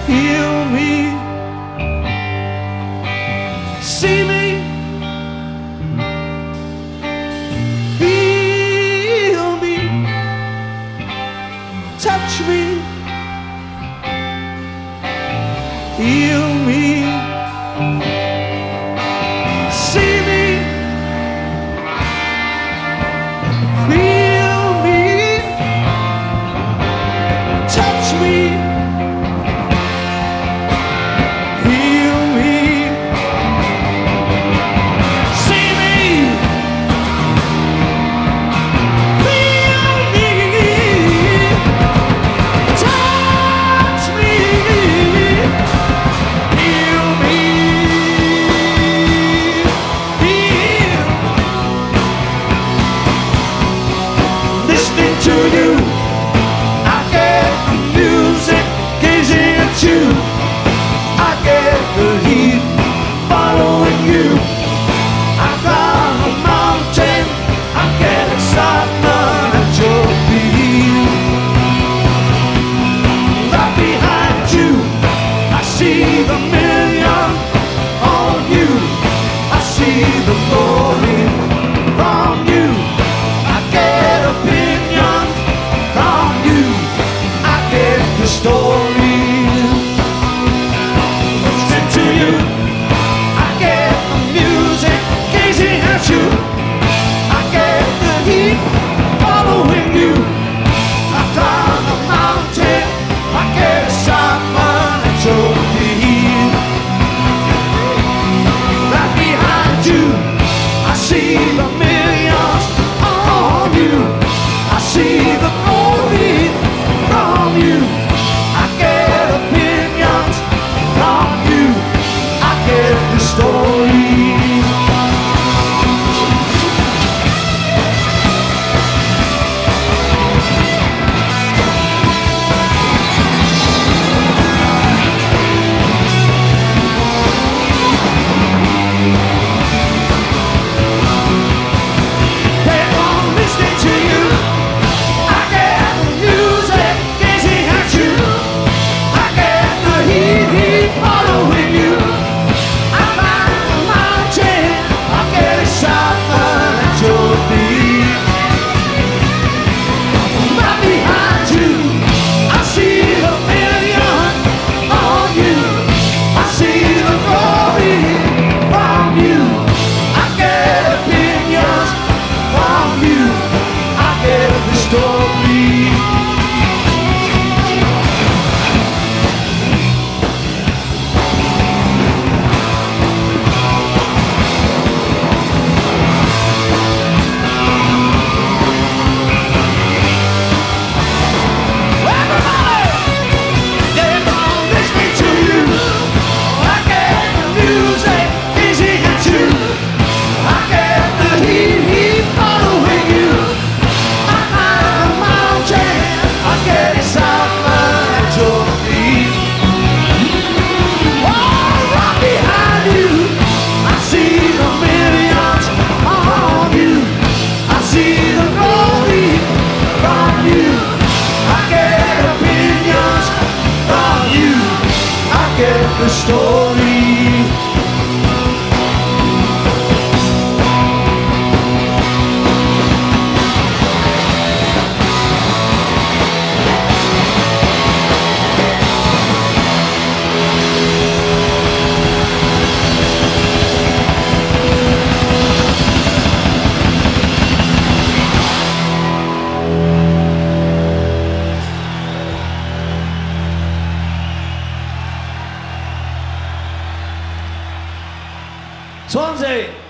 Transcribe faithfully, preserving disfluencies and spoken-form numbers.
heal me, see me, feel me, touch me, heal me, see me, feel me, touch me, heal me, see me, feel me, touch me, heal me, heal. Listening to you, I get the music, gazing at you, I get the heat, following you. I climb a mountain, I get excitement at your feet. Right behind you, I see the million on you. I see the glory from you. I get opinion from you. I get the story. Listen to you, I get the music, gazing at you. I get the heat, following you. I climb the mountain, I get excitement at your feet. Right behind you, I see the millions on you. I see the glory from you. I get opinions from you. I get the story. Keep on listening to you. I get the music, gazing at you. I get the heat, heat following you. I climb the mountain, I get excitement at your feet. Right behind you, I see the million on you. I see the glory from you. I get opinions from you. I get the story. Everybody, keep on listening to you. I get the music, gazing at you. I get the heat, heat following you. I climb the mountain, I get excitement at your feet. Oh, right behind you, I see the millions on you. I see the glory from you. I get opinions from you. I get the story. Swansea.